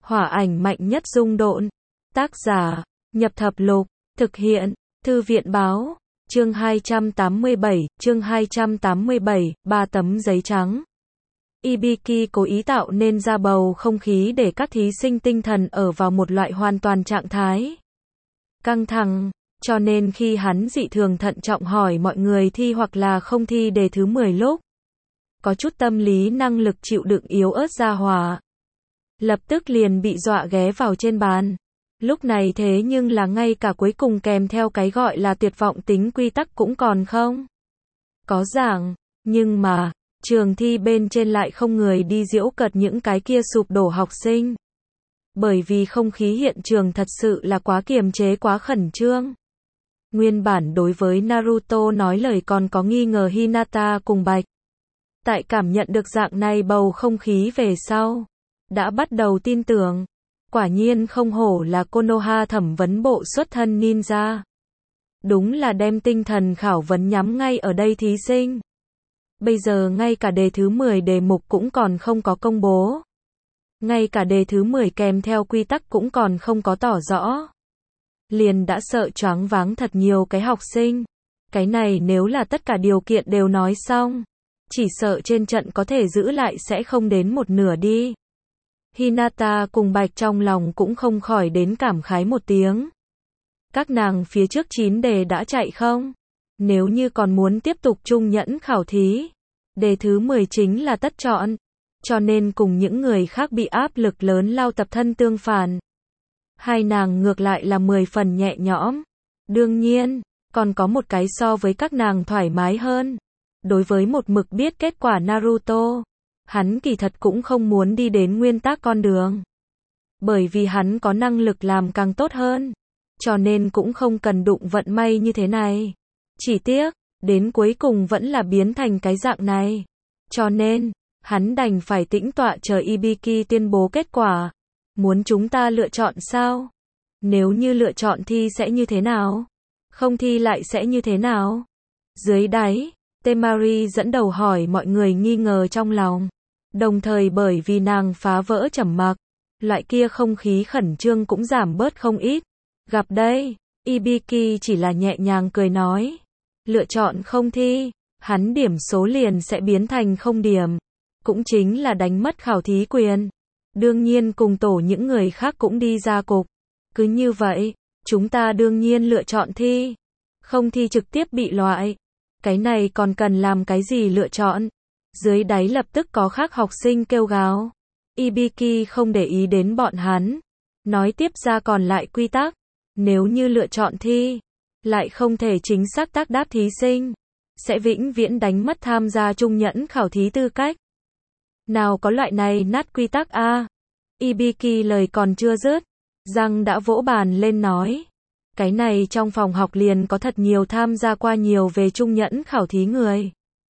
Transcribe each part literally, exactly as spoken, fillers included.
Hỏa ảnh mạnh nhất dung độn. Tác giả, Nhập Thập Lục, thực hiện, Thư viện báo, chương hai trăm tám mươi bảy, chương hai trăm tám mươi bảy, ba tấm giấy trắng. Ibiki cố ý tạo nên ra bầu không khí để các thí sinh tinh thần ở vào một loại hoàn toàn trạng thái căng thẳng, cho nên khi hắn dị thường thận trọng hỏi mọi người thi hoặc là không thi đề thứ mười lúc có chút tâm lý năng lực chịu đựng yếu ớt ra hỏa, lập tức liền bị dọa ghé vào trên bàn. Lúc này thế nhưng là ngay cả cuối cùng kèm theo cái gọi là tuyệt vọng tính quy tắc cũng còn không có giảng, nhưng mà trường thi bên trên lại không người đi giễu cợt những cái kia sụp đổ học sinh. Bởi vì không khí hiện trường thật sự là quá kiềm chế, quá khẩn trương. Nguyên bản đối với Naruto nói lời còn có nghi ngờ Hinata cùng Bạch. Tại cảm nhận được dạng này bầu không khí về sau, đã bắt đầu tin tưởng. Quả nhiên không hổ là Konoha thẩm vấn bộ xuất thân ninja. Đúng là đem tinh thần khảo vấn nhắm ngay ở đây thí sinh. Bây giờ ngay cả đề thứ mười đề mục cũng còn không có công bố. Ngay cả đề thứ mười kèm theo quy tắc cũng còn không có tỏ rõ. Liền đã sợ choáng váng thật nhiều cái học sinh. Cái này nếu là tất cả điều kiện đều nói xong, chỉ sợ trên trận có thể giữ lại sẽ không đến một nửa đi. Hinata cùng Bạch trong lòng cũng không khỏi đến cảm khái một tiếng. Các nàng phía trước chín đề đã chạy không? Nếu như còn muốn tiếp tục trung nhẫn khảo thí, đề thứ mười chính là tất chọn, cho nên cùng những người khác bị áp lực lớn lao tập thân tương phản. Hai nàng ngược lại là mười phần nhẹ nhõm. Đương nhiên, còn có một cái so với các nàng thoải mái hơn. Đối với một mực biết kết quả Naruto, hắn kỳ thật cũng không muốn đi đến nguyên tắc con đường. Bởi vì hắn có năng lực làm càng tốt hơn, cho nên cũng không cần đụng vận may như thế này. Chỉ tiếc, đến cuối cùng vẫn là biến thành cái dạng này. Cho nên, hắn đành phải tĩnh tọa chờ Ibiki tuyên bố kết quả. Muốn chúng ta lựa chọn sao? Nếu như lựa chọn thi sẽ như thế nào? Không thi lại sẽ như thế nào? Dưới đáy, Temari dẫn đầu hỏi mọi người nghi ngờ trong lòng. Đồng thời bởi vì nàng phá vỡ trầm mặc, loại kia không khí khẩn trương cũng giảm bớt không ít. Gặp đây, Ibiki chỉ là nhẹ nhàng cười nói. Lựa chọn không thi, hắn điểm số liền sẽ biến thành không điểm. Cũng chính là đánh mất khảo thí quyền. Đương nhiên cùng tổ những người khác cũng đi ra cục. Cứ như vậy, chúng ta đương nhiên lựa chọn thi. Không thi trực tiếp bị loại. Cái này còn cần làm cái gì lựa chọn? Dưới đáy lập tức có khác học sinh kêu gào. Ibiki không để ý đến bọn hắn. Nói tiếp ra còn lại quy tắc. Nếu như lựa chọn thi, lại không thể chính xác tác đáp thí sinh, sẽ vĩnh viễn đánh mất tham gia trung nhẫn khảo thí tư cách. Nào có loại này nát quy tắc a? À? Ibiki lời còn chưa dứt, răng đã vỗ bàn lên nói. Cái này trong phòng học liền có thật nhiều tham gia qua nhiều về trung nhẫn khảo thí người.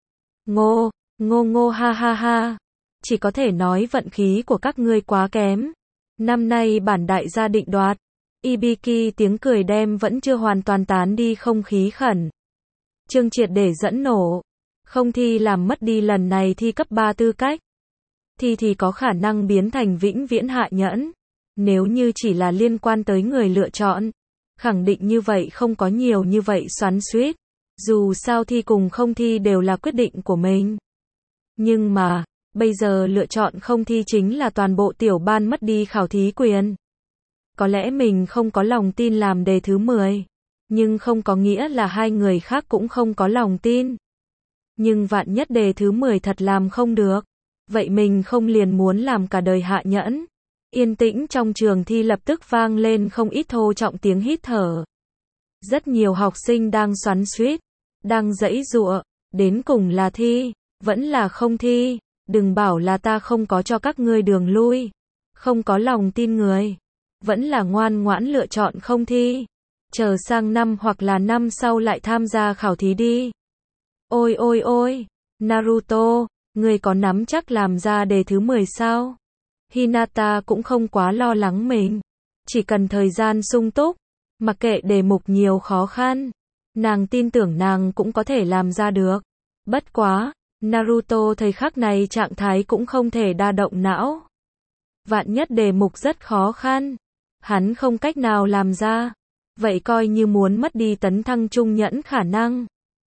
Ngô, ngô ngô ha ha ha. Chỉ có thể nói vận khí của các ngươi quá kém. Năm nay bản đại gia định đoạt. Ibiki tiếng cười đem vẫn chưa hoàn toàn tán đi không khí khẩn. Chương triệt để dẫn nổ. Không thi làm mất đi lần này thi cấp ba tư cách. Thi thì có khả năng biến thành vĩnh viễn hạ nhẫn. Nếu như chỉ là liên quan tới người lựa chọn, khẳng định như vậy không có nhiều như vậy xoắn xuýt. Dù sao thi cùng không thi đều là quyết định của mình. Nhưng mà, bây giờ lựa chọn không thi chính là toàn bộ tiểu ban mất đi khảo thí quyền. Có lẽ mình không có lòng tin làm đề thứ mười, nhưng không có nghĩa là hai người khác cũng không có lòng tin. Nhưng vạn nhất đề thứ mười thật làm không được, vậy mình không liền muốn làm cả đời hạ nhẫn. Yên tĩnh trong trường thi lập tức vang lên không ít thô trọng tiếng hít thở. Rất nhiều học sinh đang xoắn xuýt, đang giãy giụa, đến cùng là thi, vẫn là không thi, đừng bảo là ta không có cho các ngươi đường lui, không có lòng tin người. Vẫn là ngoan ngoãn lựa chọn không thi. Chờ sang năm hoặc là năm sau lại tham gia khảo thí đi. Ôi ôi ôi, Naruto, ngươi có nắm chắc làm ra đề thứ mười sao? Hinata cũng không quá lo lắng mình. Chỉ cần thời gian sung túc, mặc kệ đề mục nhiều khó khăn, nàng tin tưởng nàng cũng có thể làm ra được. Bất quá, Naruto thời khắc này trạng thái cũng không thể đa động não. Vạn nhất đề mục rất khó khăn, hắn không cách nào làm ra, vậy coi như muốn mất đi tấn thăng trung nhẫn khả năng.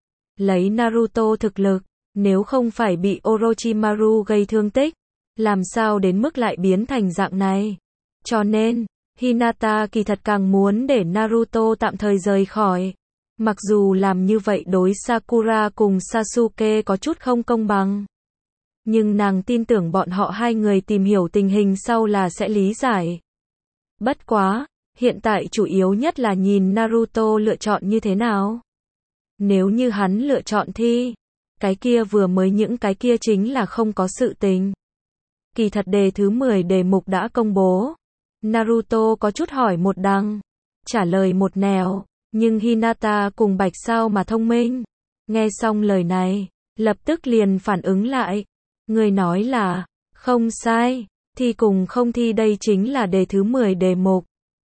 Lấy Naruto thực lực, nếu không phải bị Orochimaru gây thương tích, làm sao đến mức lại biến thành dạng này. Cho nên, Hinata kỳ thật càng muốn để Naruto tạm thời rời khỏi. Mặc dù làm như vậy đối Sakura cùng Sasuke có chút không công bằng. Nhưng nàng tin tưởng bọn họ hai người tìm hiểu tình hình sau là sẽ lý giải. Bất quá, hiện tại chủ yếu nhất là nhìn Naruto lựa chọn như thế nào. Nếu như hắn lựa chọn thi, cái kia vừa mới những cái kia chính là không có sự tình. Kỳ thật đề thứ mười đề mục đã công bố. Naruto có chút hỏi một đằng, trả lời một nẻo, nhưng Hinata cùng Bạch sao mà thông minh. Nghe xong lời này, lập tức liền phản ứng lại. Người nói là, không sai, thi cùng không thi đây chính là đề thứ mười đề mục.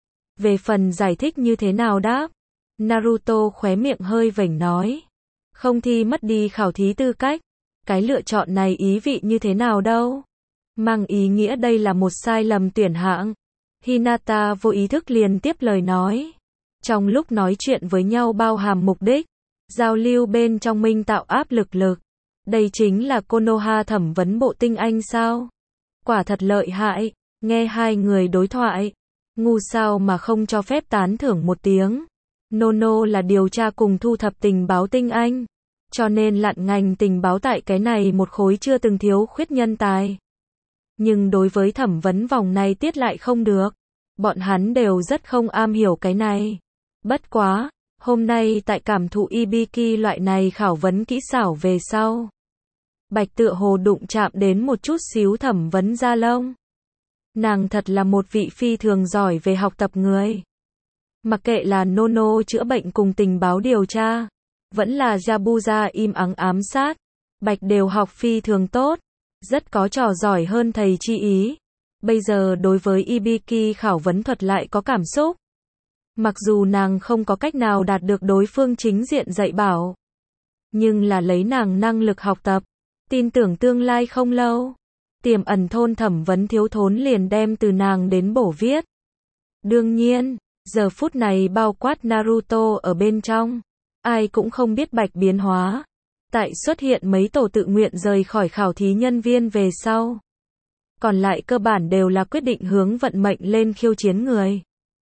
Về phần giải thích như thế nào đáp, Naruto khóe miệng hơi vểnh nói. Không thi mất đi khảo thí tư cách, cái lựa chọn này ý vị như thế nào đâu. Mang ý nghĩa đây là một sai lầm tuyển hạng. Hinata vô ý thức liền tiếp lời nói. Trong lúc nói chuyện với nhau bao hàm mục đích, giao lưu bên trong minh tạo áp lực lực. Đây chính là Konoha thẩm vấn bộ tinh anh sao? Quả thật lợi hại, nghe hai người đối thoại. Ngu sao mà không cho phép tán thưởng một tiếng. Nono là điều tra cùng thu thập tình báo tinh anh. Cho nên lặn ngành tình báo tại cái này một khối chưa từng thiếu khuyết nhân tài. Nhưng đối với thẩm vấn vòng này tiết lại không được. Bọn hắn đều rất không am hiểu cái này. Bất quá, hôm nay tại cảm thụ Ibiki loại này khảo vấn kỹ xảo về sau. Bạch tựa hồ đụng chạm đến một chút xíu thẩm vấn da lông. Nàng thật là một vị phi thường giỏi về học tập người. Mặc kệ là Nono chữa bệnh cùng tình báo điều tra, vẫn là Yabuza im ắng ám sát, Bạch đều học phi thường tốt, rất có trò giỏi hơn thầy chi ý. Bây giờ đối với Ibiki khảo vấn thuật lại có cảm xúc. Mặc dù nàng không có cách nào đạt được đối phương chính diện dạy bảo, nhưng là lấy nàng năng lực học tập, tin tưởng tương lai không lâu, tiềm ẩn thôn thẩm vấn thiếu thốn liền đem từ nàng đến bổ viết. Đương nhiên, giờ phút này bao quát Naruto ở bên trong, ai cũng không biết Bạch biến hóa. Tại xuất hiện mấy tổ tự nguyện rời khỏi khảo thí nhân viên về sau. Còn lại cơ bản đều là quyết định hướng vận mệnh lên khiêu chiến người.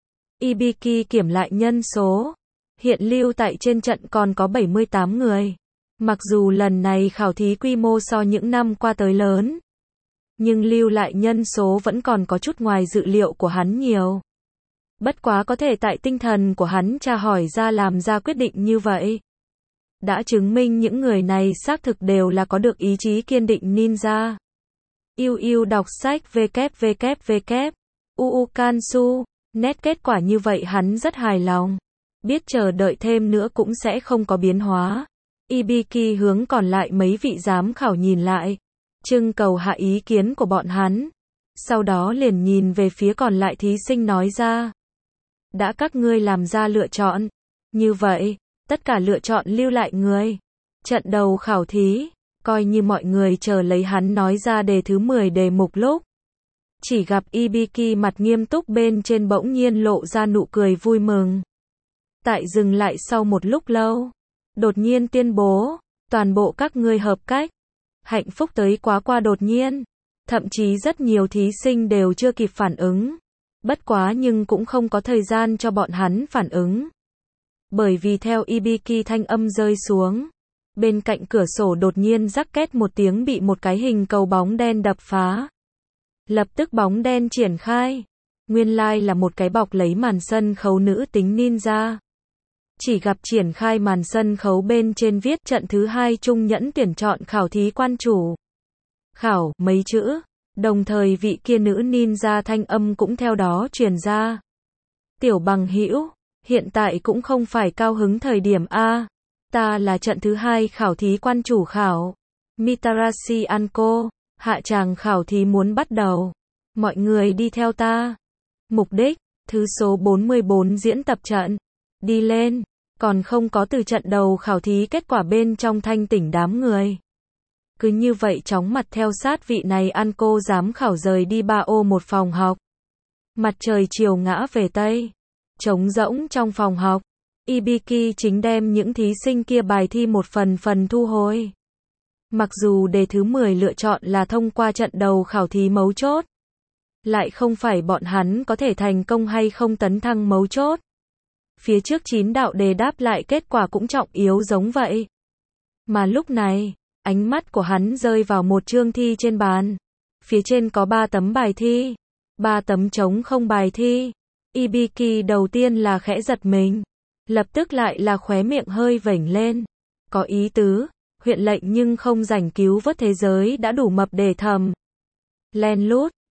Ibiki kiểm lại nhân số. Hiện lưu tại trên trận còn có bảy mươi tám người. Mặc dù lần này khảo thí quy mô so những năm qua tới lớn. Nhưng lưu lại nhân số vẫn còn có chút ngoài dự liệu của hắn nhiều. Bất quá có thể tại tinh thần của hắn tra hỏi ra làm ra quyết định như vậy. Đã chứng minh những người này xác thực đều là có được ý chí kiên định ninja. Yêu yêu đọc sách www. Uu Kansu. Nét kết quả như vậy hắn rất hài lòng. Biết chờ đợi thêm nữa cũng sẽ không có biến hóa. Ibiki hướng còn lại mấy vị giám khảo nhìn lại. Trưng cầu hạ ý kiến của bọn hắn. Sau đó liền nhìn về phía còn lại thí sinh nói ra. Đã các ngươi làm ra lựa chọn. Như vậy, tất cả lựa chọn lưu lại người. Trận đầu khảo thí, coi như mọi người chờ lấy hắn nói ra đề thứ mười đề mục lúc. Chỉ gặp Ibiki mặt nghiêm túc bên trên bỗng nhiên lộ ra nụ cười vui mừng. Tại dừng lại sau một lúc lâu, đột nhiên tuyên bố, toàn bộ các ngươi hợp cách. Hạnh phúc tới quá qua đột nhiên. Thậm chí rất nhiều thí sinh đều chưa kịp phản ứng. Bất quá nhưng cũng không có thời gian cho bọn hắn phản ứng. Bởi vì theo Ibiki thanh âm rơi xuống, bên cạnh cửa sổ đột nhiên rắc két một tiếng bị một cái hình cầu bóng đen đập phá. Lập tức bóng đen triển khai. Nguyên lai là một cái bọc lấy màn sân khấu nữ tính ninja. Chỉ gặp triển khai màn sân khấu bên trên viết trận thứ hai trung nhẫn tuyển chọn khảo thí quan chủ. Khảo, mấy chữ. Đồng thời vị kia nữ ninja thanh âm cũng theo đó truyền ra. Tiểu bằng hữu, hiện tại cũng không phải cao hứng thời điểm A. Ta là trận thứ hai khảo thí quan chủ khảo. Mitarashi Anko, hạ tràng khảo thí muốn bắt đầu. Mọi người đi theo ta. Mục đích, thứ số bốn mươi bốn diễn tập trận. Đi lên, còn không có từ trận đầu khảo thí kết quả bên trong thanh tỉnh đám người. Cứ như vậy chóng mặt theo sát vị này ăn cô giám khảo rời đi ba ô một phòng học. Mặt trời chiều ngã về Tây. Trống rỗng trong phòng học. Ibiki chính đem những thí sinh kia bài thi một phần phần thu hồi. Mặc dù đề thứ mười lựa chọn là thông qua trận đầu khảo thí mấu chốt. Lại không phải bọn hắn có thể thành công hay không tấn thăng mấu chốt. Phía trước chín đạo đề đáp lại kết quả cũng trọng yếu giống vậy. Mà lúc này, ánh mắt của hắn rơi vào một chương thi trên bàn. Phía trên có ba tấm bài thi. Ba tấm trống không bài thi. Ibiki đầu tiên là khẽ giật mình. Lập tức lại là khóe miệng hơi vểnh lên. Có ý tứ, huyện lệnh nhưng không rảnh cứu vớt thế giới đã đủ mập để thầm. Len lút,